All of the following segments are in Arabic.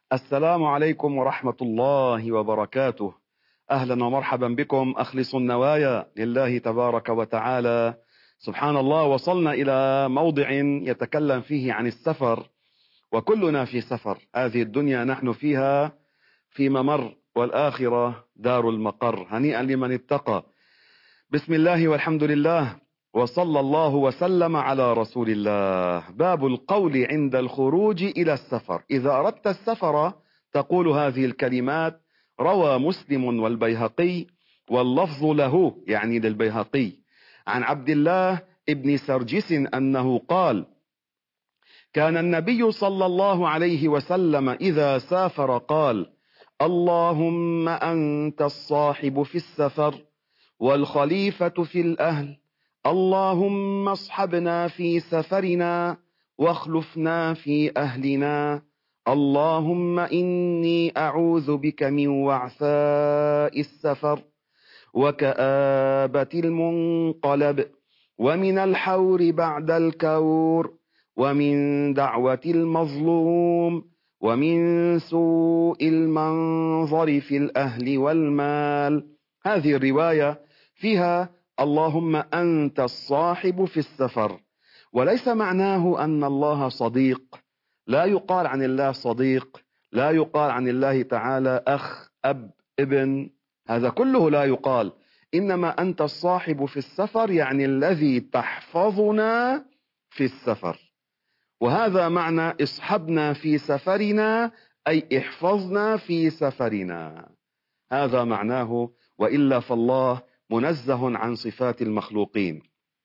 السلام عليكم ورحمة الله وبركاته. أهلا ومرحبا بكم. أخلصوا النوايا لله تبارك وتعالى. سبحان الله، وصلنا إلى موضع يتكلم فيه عن السفر، وكلنا في سفر. هذه الدنيا نحن فيها في ممر، والآخرة دار المقر. هنيئا لمن اتقى. بسم الله والحمد لله، وصلى الله وسلم على رسول الله. باب القول عند الخروج إلى السفر. إذا أردت السفر تقول هذه الكلمات. روى مسلم والبيهقي، واللفظ له يعني للبيهقي، عن عبد الله ابن سرجس أنه قال: كان النبي صلى الله عليه وسلم إذا سافر قال: اللهم أنت الصاحب في السفر والخليفة في الأهل، اللهم اصحبنا في سفرنا واخلفنا في أهلنا، اللهم إني أعوذ بك من وعثاء السفر وكآبة المنقلب ومن الحور بعد الكور ومن دعوة المظلوم ومن سوء المنظر في الأهل والمال. هذه الرواية فيها اللهم أنت الصاحب في السفر، وليس معناه أن الله صديق. لا يقال عن الله صديق، لا يقال عن الله تعالى أخ، أب، ابن، هذا كله لا يقال. إنما أنت الصاحب في السفر يعني الذي تحفظنا في السفر، وهذا معنى اصحبنا في سفرنا، أي احفظنا في سفرنا. هذا معناه، وإلا فالله منزه عن صفات المخلوقين.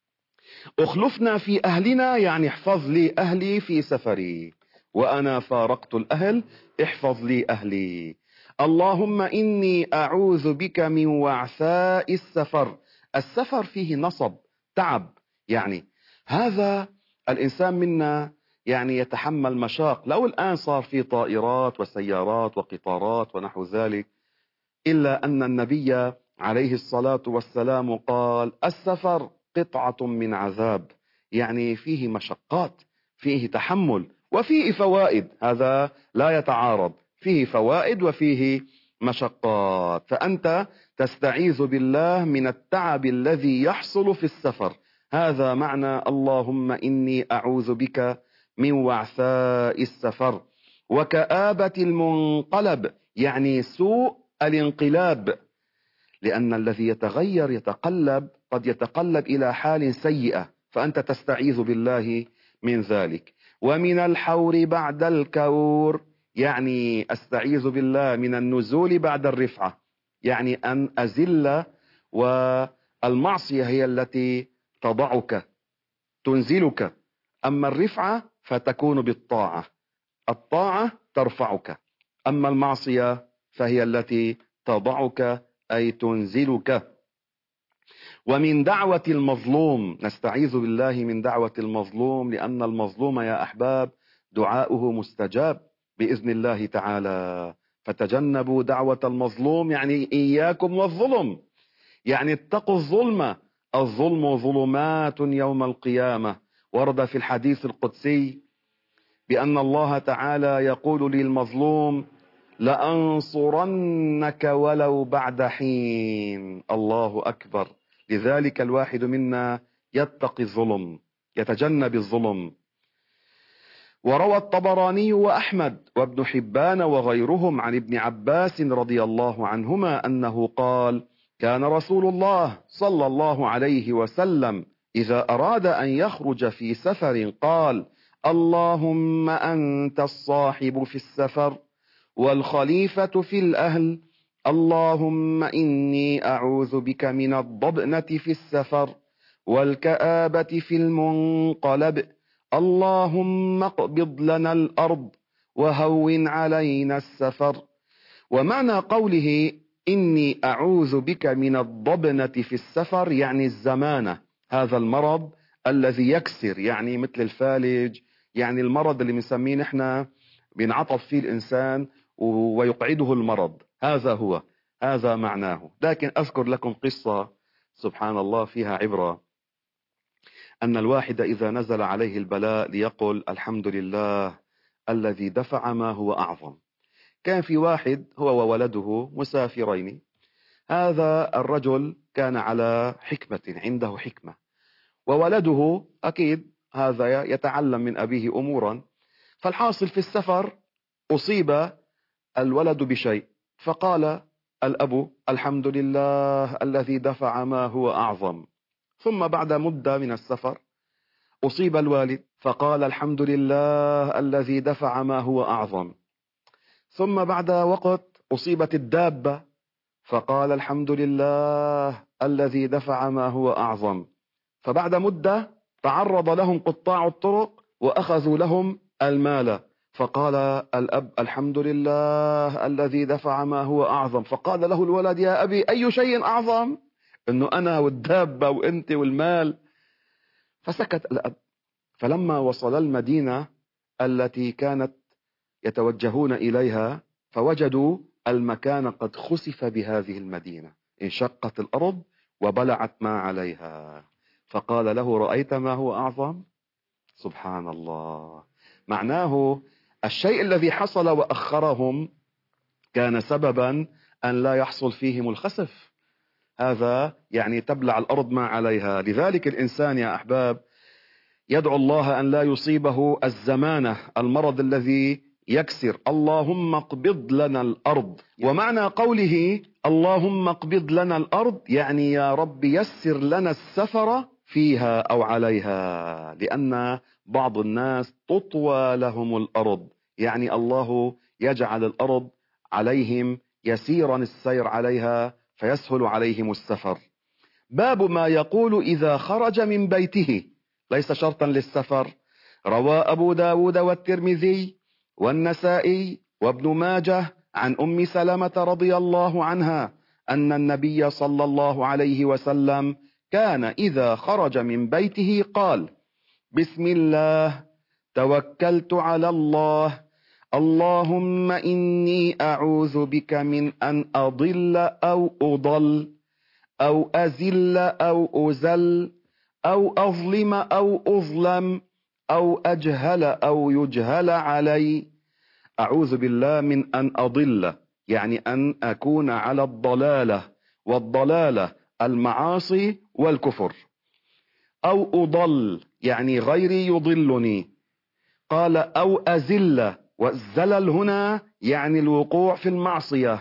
اخلفنا في أهلنا يعني احفظ لي أهلي في سفري، وأنا فارقت الأهل، احفظ لي أهلي. اللهم إني أعوذ بك من وعثاء السفر. السفر فيه نصب، تعب، يعني هذا الإنسان منا يعني يتحمل مشاق. لو الآن صار في طائرات وسيارات وقطارات ونحو ذلك، إلا أن النبي عليه الصلاة والسلام قال: السفر قطعة من عذاب، يعني فيه مشقات، فيه تحمل، وفيه فوائد. هذا لا يتعارض، فيه فوائد وفيه مشقات. فأنت تستعيذ بالله من التعب الذي يحصل في السفر. هذا معنى اللهم إني أعوذ بك من وعثاء السفر وكآبة المنقلب، يعني سوء الانقلاب، لأن الذي يتغير يتقلب، قد يتقلب إلى حال سيئة، فأنت تستعيذ بالله من ذلك. ومن الحور بعد الكور، يعني أستعيذ بالله من النزول بعد الرفعة، يعني أن أزل، والمعصية هي التي تضعك تنزلك، أما الرفعة فتكون بالطاعة، الطاعة ترفعك، أما المعصية فهي التي تضعك أي تنزلك. ومن دعوة المظلوم، نستعيذ بالله من دعوة المظلوم، لأن المظلوم يا أحباب دعاؤه مستجاب بإذن الله تعالى. فتجنبوا دعوة المظلوم، يعني إياكم والظلم، يعني اتقوا الظلم. الظلم ظلمات يوم القيامة. ورد في الحديث القدسي بأن الله تعالى يقول للمظلوم: لأنصرنك ولو بعد حين. الله أكبر. لذلك الواحد منا يتقي الظلم، يتجنب الظلم. وروى الطبراني وأحمد وابن حبان وغيرهم عن ابن عباس رضي الله عنهما أنه قال: كان رسول الله صلى الله عليه وسلم إذا أراد أن يخرج في سفر قال: اللهم أنت الصاحب في السفر والخليفة في الأهل، اللهم إني أعوذ بك من الضبنة في السفر والكآبة في المنقلب، اللهم اقبض لنا الأرض وهون علينا السفر. ومعنى قوله إني أعوذ بك من الضبنة في السفر يعني الزمانة، هذا المرض الذي يكسر، يعني مثل الفالج، يعني المرض اللي بنسميه نحن بينعطف فيه الإنسان ويقعده المرض، هذا هو، هذا معناه. لكن أذكر لكم قصة سبحان الله فيها عبرة. أن الواحد إذا نزل عليه البلاء ليقل: الحمد لله الذي دفع ما هو أعظم. كان في واحد هو وولده مسافرين. هذا الرجل كان على حكمة، عنده حكمة، وولده أكيد هذا يتعلم من أبيه أمورا. فالحاصل في السفر أصيب الولد بشيء، فقال الأب: الحمد لله الذي دفع ما هو أعظم. ثم بعد مدة من السفر أصيب الوالد، فقال: الحمد لله الذي دفع ما هو أعظم. ثم بعد وقت أصيبت الدابة، فقال: الحمد لله الذي دفع ما هو أعظم. فبعد مدة تعرض لهم قطاع الطرق وأخذوا لهم المال، فقال الأب: الحمد لله الذي دفع ما هو أعظم. فقال له الولد: يا أبي، أي شيء أعظم؟ إنه أنا والدابة وأنت والمال. فسكت الأب. فلما وصل المدينة التي كانت يتوجهون إليها، فوجدوا المكان قد خسف بهذه المدينة، انشقت الأرض وبلعت ما عليها. فقال له: رأيت ما هو أعظم؟ سبحان الله. معناه الشيء الذي حصل وأخرهم كان سببا أن لا يحصل فيهم الخسف. هذا يعني تبلع الأرض ما عليها. لذلك الإنسان يا أحباب يدعو الله أن لا يصيبه الزمانة، المرض الذي يكسر. اللهم اقبض لنا الأرض. ومعنى قوله اللهم اقبض لنا الأرض يعني يا رب يسر لنا السفر فيها أو عليها، لأن بعض الناس تطوى لهم الأرض، يعني الله يجعل الأرض عليهم يسيرا السير عليها فيسهل عليهم السفر. باب ما يقول إذا خرج من بيته، ليس شرطا للسفر. روى أبو داود والترمذي والنسائي وابن ماجه عن أم سلمة رضي الله عنها أن النبي صلى الله عليه وسلم كان إذا خرج من بيته قال: بسم الله توكلت على الله، اللهم إني أعوذ بك من أن أضل أو أضل أو أزل أو أزل أو أظلم أو أظلم أو أجهل أو يجهل علي. أعوذ بالله من أن أضل، يعني أن أكون على الضلالة، والضلالة المعاصي والكفر. أو أضل يعني غيري يضلني. قال: أو أزل، والزلل هنا يعني الوقوع في المعصية.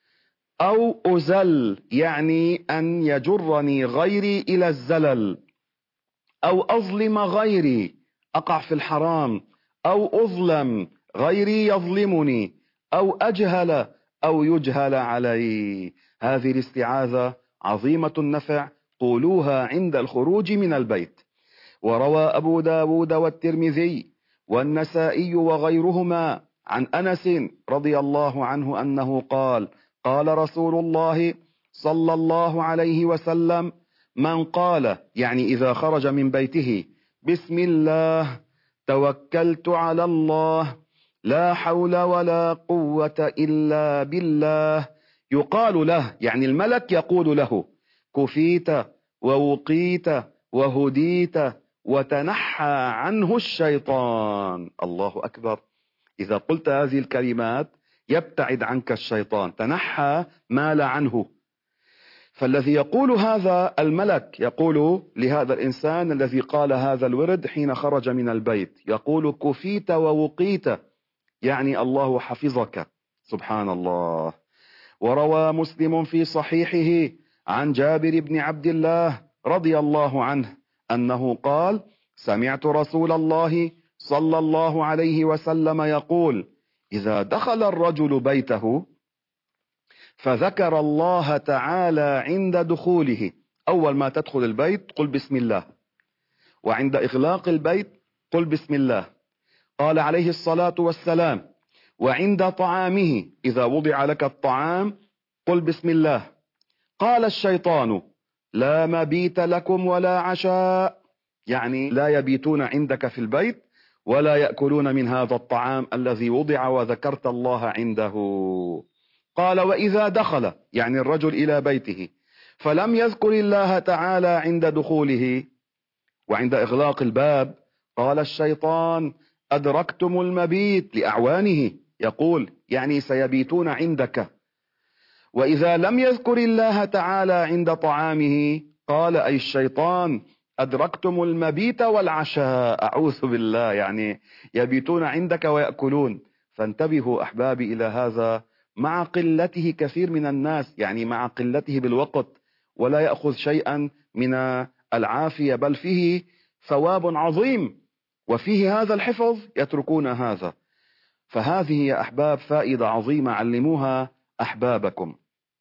أو أزل يعني أن يجرني غيري إلى الزلل. أو أظلم غيري، أقع في الحرام. أو أظلم، غيري يظلمني. أو أجهل أو يجهل علي. هذه الاستعاذة عظيمة النفع، قولوها عند الخروج من البيت. وروى أبو داود والترمذي والنسائي وغيرهما عن أنس رضي الله عنه أنه قال: قال رسول الله صلى الله عليه وسلم: من قال، يعني إذا خرج من بيته: بسم الله توكلت على الله لا حول ولا قوة إلا بالله، يقال له، يعني الملك يقول له: كفيت ووقيت وهديت وتنحى عنه الشيطان. الله أكبر. إذا قلت هذه الكلمات يبتعد عنك الشيطان، تنحى مال عنه. فالذي يقول هذا الملك يقول لهذا الإنسان الذي قال هذا الورد حين خرج من البيت، يقول: كفيت ووقيت، يعني الله حفظك. سبحان الله. وروى مسلم في صحيحه عن جابر بن عبد الله رضي الله عنه أنه قال: سمعت رسول الله صلى الله عليه وسلم يقول: إذا دخل الرجل بيته فذكر الله تعالى عند دخوله، أول ما تدخل البيت قل بسم الله، وعند إغلاق البيت قل بسم الله. قال عليه الصلاة والسلام: وعند طعامه، إذا وضع لك الطعام قل بسم الله. قال الشيطان: لا مبيت لكم ولا عشاء، يعني لا يبيتون عندك في البيت ولا يأكلون من هذا الطعام الذي وضع وذكرت الله عنده. قال: وإذا دخل، يعني الرجل إلى بيته، فلم يذكر الله تعالى عند دخوله وعند إغلاق الباب، قال الشيطان: أدركتم المبيت، لأعوانه يقول: يعني سيبيتون عندك. وإذا لم يذكر الله تعالى عند طعامه قال أي الشيطان أدركتم المبيت والعشاء، أعوذ بالله، يعني يبيتون عندك ويأكلون. فانتبهوا أحبابي إلى هذا، مع قلته كثير من الناس، يعني مع قلته بالوقت، ولا يأخذ شيئا من العافية، بل فيه ثواب عظيم وفيه هذا الحفظ، يتركون هذا. فهذه يا أحباب فائدة عظيمة، علموها أحبابكم.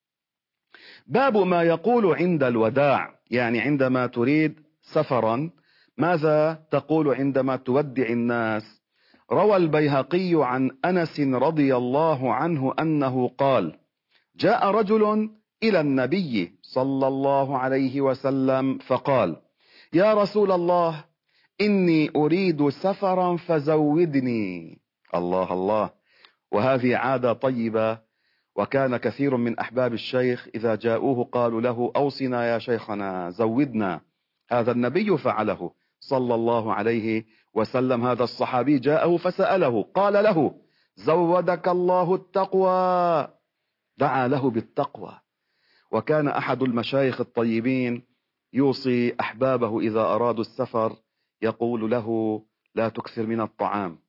باب ما يقول عند الوداع، يعني عندما تريد سفرا ماذا تقول عندما تودع الناس؟ روى البيهقي عن أنس رضي الله عنه أنه قال: جاء رجل إلى النبي صلى الله عليه وسلم فقال: يا رسول الله، إني أريد سفرا فزودني. الله الله، وهذه عادة طيبة، وكان كثير من أحباب الشيخ إذا جاءوه قالوا له: أوصنا يا شيخنا، زودنا. هذا النبي فعله صلى الله عليه وسلم. هذا الصحابي جاءه فسأله، قال له: زودك الله التقوى، دعا له بالتقوى. وكان أحد المشايخ الطيبين يوصي أحبابه إذا أرادوا السفر يقول له: لا تكثر من الطعام،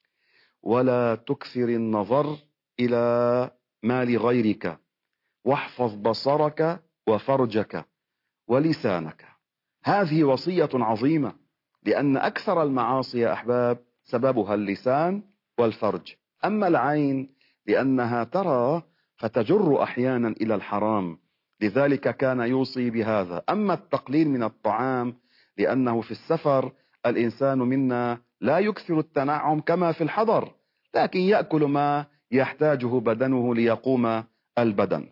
ولا تكثر النظر إلى مال غيرك، واحفظ بصرك وفرجك ولسانك. هذه وصية عظيمة، لأن أكثر المعاصي يا أحباب سببها اللسان والفرج. أما العين لأنها ترى فتجر أحيانا إلى الحرام، لذلك كان يوصي بهذا. أما التقليل من الطعام لأنه في السفر الإنسان منا لا يكثر التنعم كما في الحضر، لكن يأكل ما يحتاجه بدنه ليقوم البدن.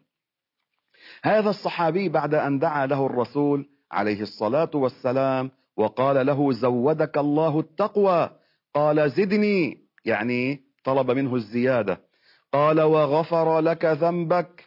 هذا الصحابي بعد أن دعا له الرسول عليه الصلاة والسلام وقال له: زودك الله التقوى، قال: زدني، يعني طلب منه الزيادة. قال: وغفر لك ذنبك،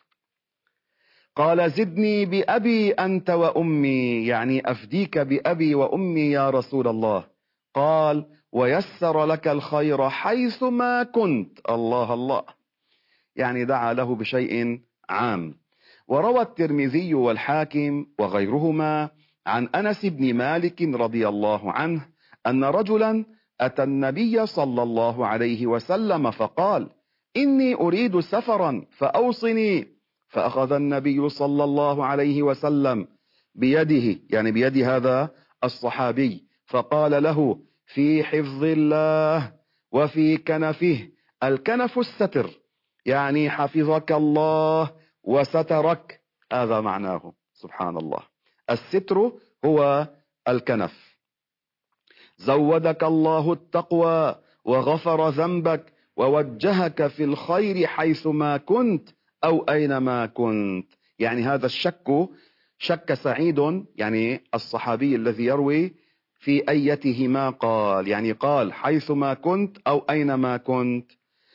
قال: زدني بأبي أنت وأمي، يعني أفديك بأبي وأمي يا رسول الله. قال: ويسر لك الخير حيث ما كنت. الله الله، يعني دعا له بشيء عام. وروى الترمذي والحاكم وغيرهما عن أنس بن مالك رضي الله عنه أن رجلا أتى النبي صلى الله عليه وسلم فقال: إني أريد سفرا فأوصني. فأخذ النبي صلى الله عليه وسلم بيده، يعني بيد هذا الصحابي، فقال له: في حفظ الله وفي كنفه. الكنف الستر، يعني حفظك الله وسترك، هذا معناه. سبحان الله، الستر هو الكنف. زودك الله التقوى وغفر ذنبك ووجهك في الخير حيث ما كنت أو أينما كنت. يعني هذا الشك شك سعيد، يعني الصحابي الذي يروي في أيتهما قال، يعني قال حيثما كنت أو أينما كنت.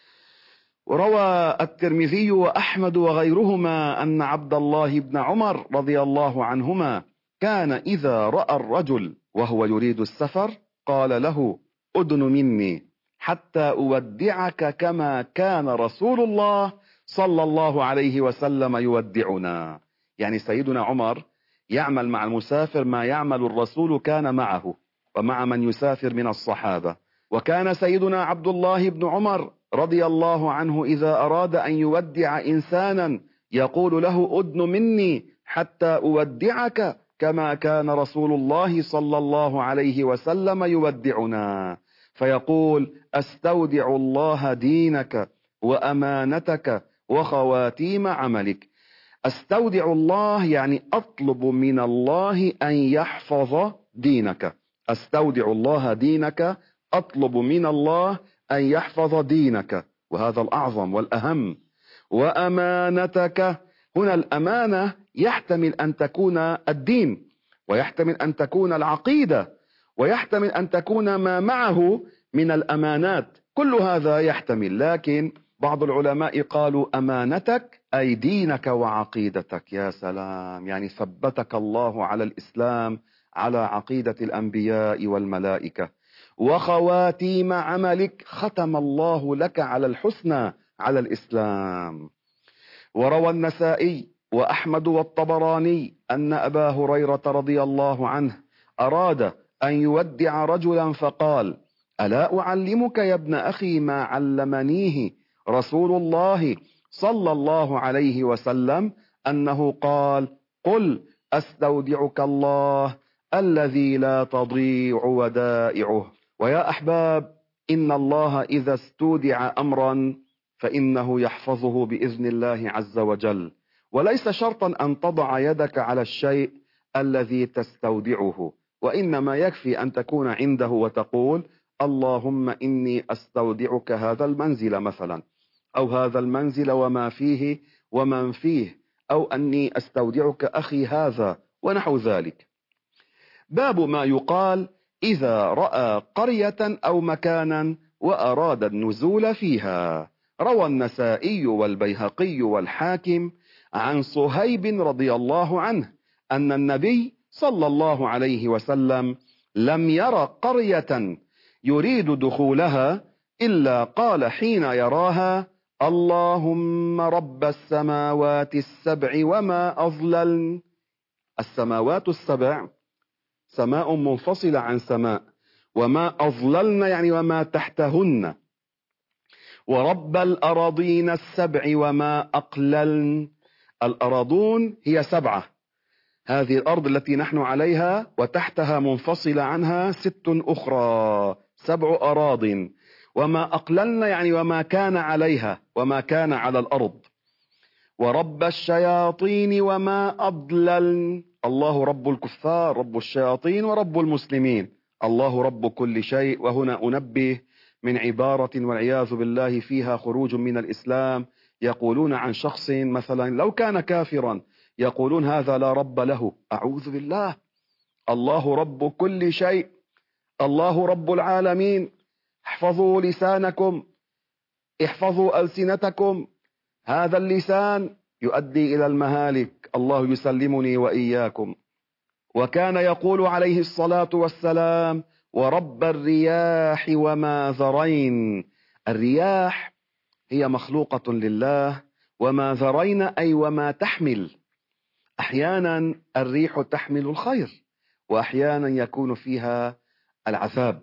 وروى الترمذي وأحمد وغيرهما أن عبد الله بن عمر رضي الله عنهما كان إذا رأى الرجل وهو يريد السفر قال له: أدن مني حتى أودعك كما كان رسول الله صلى الله عليه وسلم يودعنا. يعني سيدنا عمر يعمل مع المسافر ما يعمل الرسول كان معه ومع من يسافر من الصحابة. وكان سيدنا عبد الله بن عمر رضي الله عنه إذا أراد أن يودع إنسانا يقول له: أدن مني حتى أودعك كما كان رسول الله صلى الله عليه وسلم يودعنا. فيقول: أستودع الله دينك وأمانتك وخواتيم عملك. أستودع الله يعني أطلب من الله أن يحفظ دينك. أستودع الله دينك، أطلب من الله أن يحفظ دينك، وهذا الأعظم والأهم. وأمانتك، هنا الأمانة يحتمل أن تكون الدين، ويحتمل أن تكون العقيدة، ويحتمل أن تكون ما معه من الأمانات، كل هذا يحتمل. لكن بعض العلماء قالوا أمانتك أي دينك وعقيدتك. يا سلام، يعني ثبتك الله على الإسلام، على عقيدة الأنبياء والملائكة. وخواتيم عملك، ختم الله لك على الحسنى، على الإسلام. وروى النسائي وأحمد والطبراني أن أبا هريرة رضي الله عنه أراد أن يودع رجلا فقال: ألا أعلمك يا ابن أخي ما علمنيه رسول الله صلى الله عليه وسلم، أنه قال: قل أستودعك الله الذي لا تضيع ودائعه. ويا أحباب، إن الله إذا استودع أمرا فإنه يحفظه بإذن الله عز وجل، وليس شرطا أن تضع يدك على الشيء الذي تستودعه، وإنما يكفي أن تكون عنده وتقول: اللهم إني أستودعك هذا المنزل مثلا، أو هذا المنزل وما فيه ومن فيه، أو أني أستودعك أخي هذا، ونحو ذلك. باب ما يقال إذا رأى قرية أو مكانا وأراد النزول فيها. روى النسائي والبيهقي والحاكم عن صهيب رضي الله عنه أن النبي صلى الله عليه وسلم لم ير قرية يريد دخولها إلا قال حين يراها: اللهم رب السماوات السبع وما أضللن. السماوات السبع سماء منفصلة عن سماء، وما أضللن يعني وما تحتهن. ورب الأراضين السبع وما أقللن. الأراضون هي 7، هذه الأرض التي نحن عليها، وتحتها منفصلة عنها 6 أخرى، 7 أراض. وما أقللن يعني وما كان عليها وما كان على الأرض. ورب الشياطين وما أضللن. الله رب الكفار، رب الشياطين، ورب المسلمين، الله رب كل شيء. وهنا أنبه من عبارة والعياذ بالله فيها خروج من الإسلام. يقولون عن شخص مثلا لو كان كافرا، يقولون هذا لا رب له. أعوذ بالله، الله رب كل شيء، الله رب العالمين. احفظوا لسانكم، احفظوا ألسنتكم، هذا اللسان يؤدي إلى المهالك، الله يسلمني وإياكم. وكان يقول عليه الصلاة والسلام: ورب الرياح وما ذرين. الرياح هي مخلوقة لله، وما ذرين أي وما تحمل. أحيانا الريح تحمل الخير، وأحيانا يكون فيها العذاب.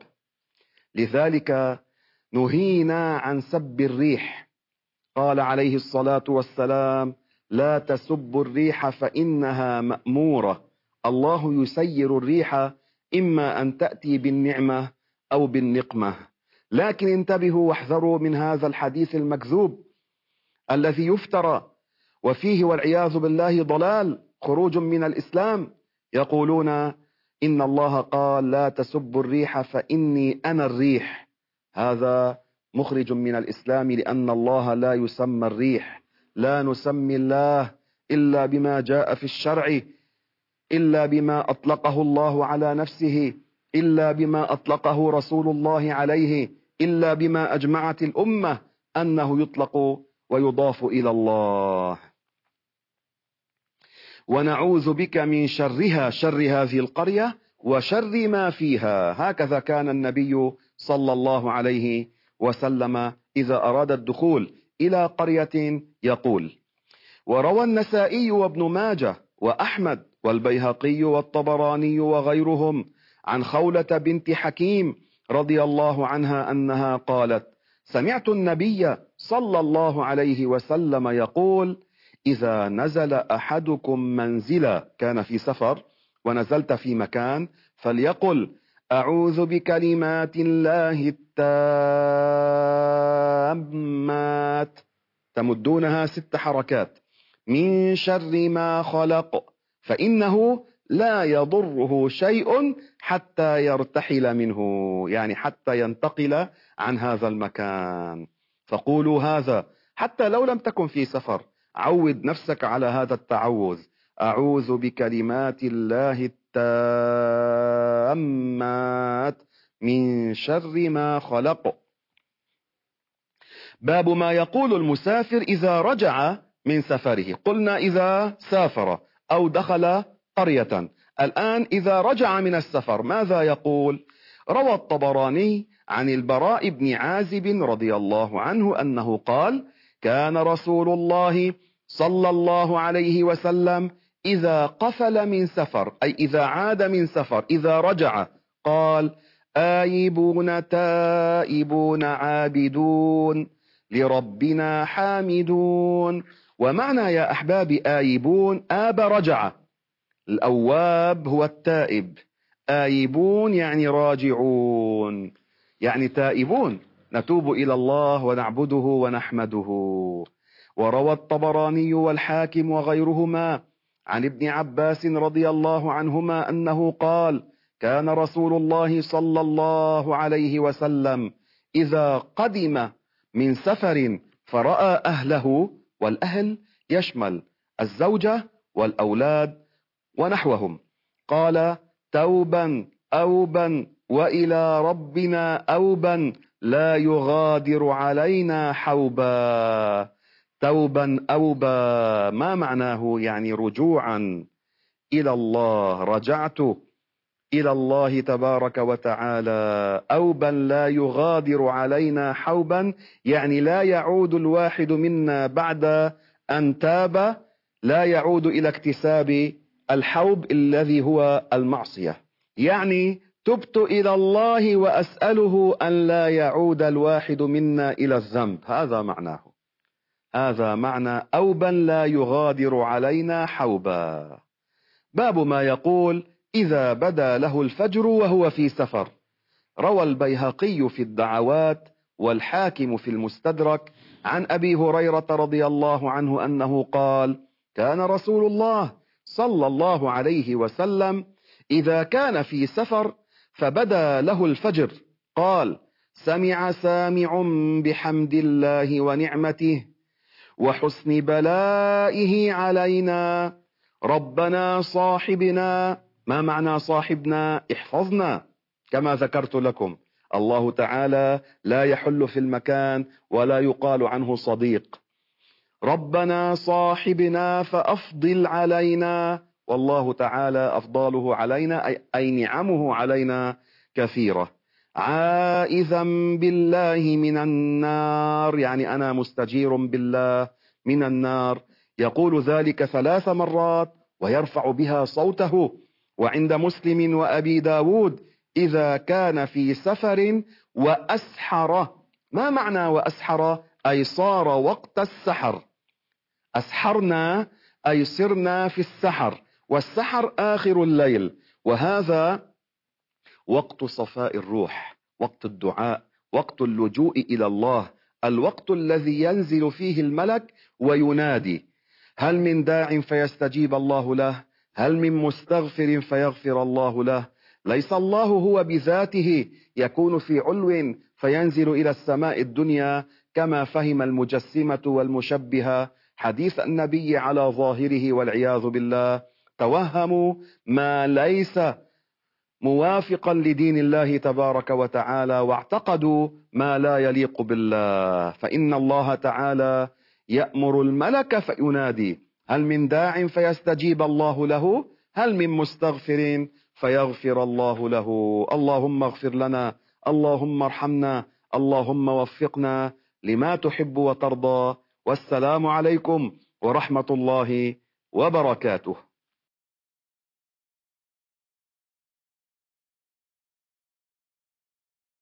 لذلك نهينا عن سب الريح. قال عليه الصلاة والسلام: لا تسبوا الريح فإنها مأمورة. الله يسير الريح إما أن تأتي بالنعمة أو بالنقمة. لكن انتبهوا واحذروا من هذا الحديث المكذوب الذي يفترى وفيه والعياذ بالله ضلال، خروج من الإسلام. يقولون إن الله قال: لا تسبوا الريح فإني أنا الريح. هذا مخرج من الإسلام، لأن الله لا يسمى الريح. لا نسمي الله إلا بما جاء في الشرع، إلا بما أطلقه الله على نفسه، إلا بما أطلقه رسول الله عليه، إلا بما أجمعت الأمة أنه يطلق ويضاف إلى الله. ونعوذ بك من شرها، شر هذه القرية وشر ما فيها. هكذا كان النبي صلى الله عليه وسلم إذا أراد الدخول إلى قرية يقول. وروى النسائي وابن ماجه وأحمد والبيهقي والطبراني وغيرهم عن خولة بنت حكيم رضي الله عنها أنها قالت: سمعت النبي صلى الله عليه وسلم يقول: إذا نزل أحدكم منزلا، كان في سفر ونزلت في مكان، فليقل: أعوذ بكلمات الله التامات، تمدونها 6 حركات، من شر ما خلق، فإنه لا يضره شيء حتى يرتحل منه، يعني حتى ينتقل عن هذا المكان. فقولوا هذا حتى لو لم تكن في سفر، عود نفسك على هذا التعوذ: أعوذ بكلمات الله التامات من شر ما خلق. باب ما يقول المسافر إذا رجع من سفره. قلنا إذا سافر أو دخل قرية، الآن إذا رجع من السفر ماذا يقول؟ روى الطبراني عن البراء بن عازب رضي الله عنه أنه قال: كان رسول الله صلى الله عليه وسلم إذا قفل من سفر، أي إذا عاد من سفر، إذا رجع، قال: آيبون تائبون عابدون لربنا حامدون. ومعنى يا أحبابي آيبون، آب رجع، الأواب هو التائب، آيبون يعني راجعون، يعني تائبون، نتوب إلى الله ونعبده ونحمده. وروى الطبراني والحاكم وغيرهما عن ابن عباس رضي الله عنهما أنه قال: كان رسول الله صلى الله عليه وسلم إذا قدم من سفر فرأى أهله، والأهل يشمل الزوجة والأولاد ونحوهم، قال: توبا أوبا وإلى ربنا أوبا لا يغادر علينا حوبا. توبا أوبا ما معناه؟ يعني رجوعا إلى الله، رجعت إلى الله تبارك وتعالى. أوبا لا يغادر علينا حوبا، يعني لا يعود الواحد منا بعد أن تاب، لا يعود إلى اكتساب الحوب الذي هو المعصية. يعني تبت إلى الله وأسأله أن لا يعود الواحد منا إلى الذنب، هذا معناه، هذا معنى أوبا لا يغادر علينا حوبا. باب ما يقول إذا بدا له الفجر وهو في سفر. روى البيهقي في الدعوات والحاكم في المستدرك عن أبي هريرة رضي الله عنه أنه قال: كان رسول الله صلى الله عليه وسلم إذا كان في سفر فبدا له الفجر قال: سمع سامع بحمد الله ونعمته وحسن بلائه علينا، ربنا صاحبنا. ما معنى صاحبنا؟ احفظنا، كما ذكرت لكم الله تعالى لا يحل في المكان ولا يقال عنه صديق. ربنا صاحبنا فأفضل علينا، والله تعالى أفضاله علينا أي نعمه علينا كثيرة. عائذا بالله من النار، يعني أنا مستجير بالله من النار. يقول ذلك 3 مرات ويرفع بها صوته. وعند مسلم وأبي داود: إذا كان في سفر وأسحر. ما معنى وأسحر؟ أي صار وقت السحر. أسحرنا أي صرنا في السحر، والسحر آخر الليل، وهذا وقت صفاء الروح، وقت الدعاء، وقت اللجوء إلى الله، الوقت الذي ينزل فيه الملك وينادي: هل من داع فيستجيب الله له؟ هل من مستغفر فيغفر الله له؟ ليس الله هو بذاته يكون في علو فينزل إلى السماء الدنيا كما فهم المجسمة والمشبهة حديث النبي على ظاهره والعياذ بالله. توهموا ما ليس موافقا لدين الله تبارك وتعالى، واعتقدوا ما لا يليق بالله. فإن الله تعالى يأمر الملك فينادي: هل من داع فيستجيب الله له؟ هل من مستغفر فيغفر الله له؟ اللهم اغفر لنا، اللهم ارحمنا، اللهم وفقنا لما تحب وترضى. والسلام عليكم ورحمة الله وبركاته.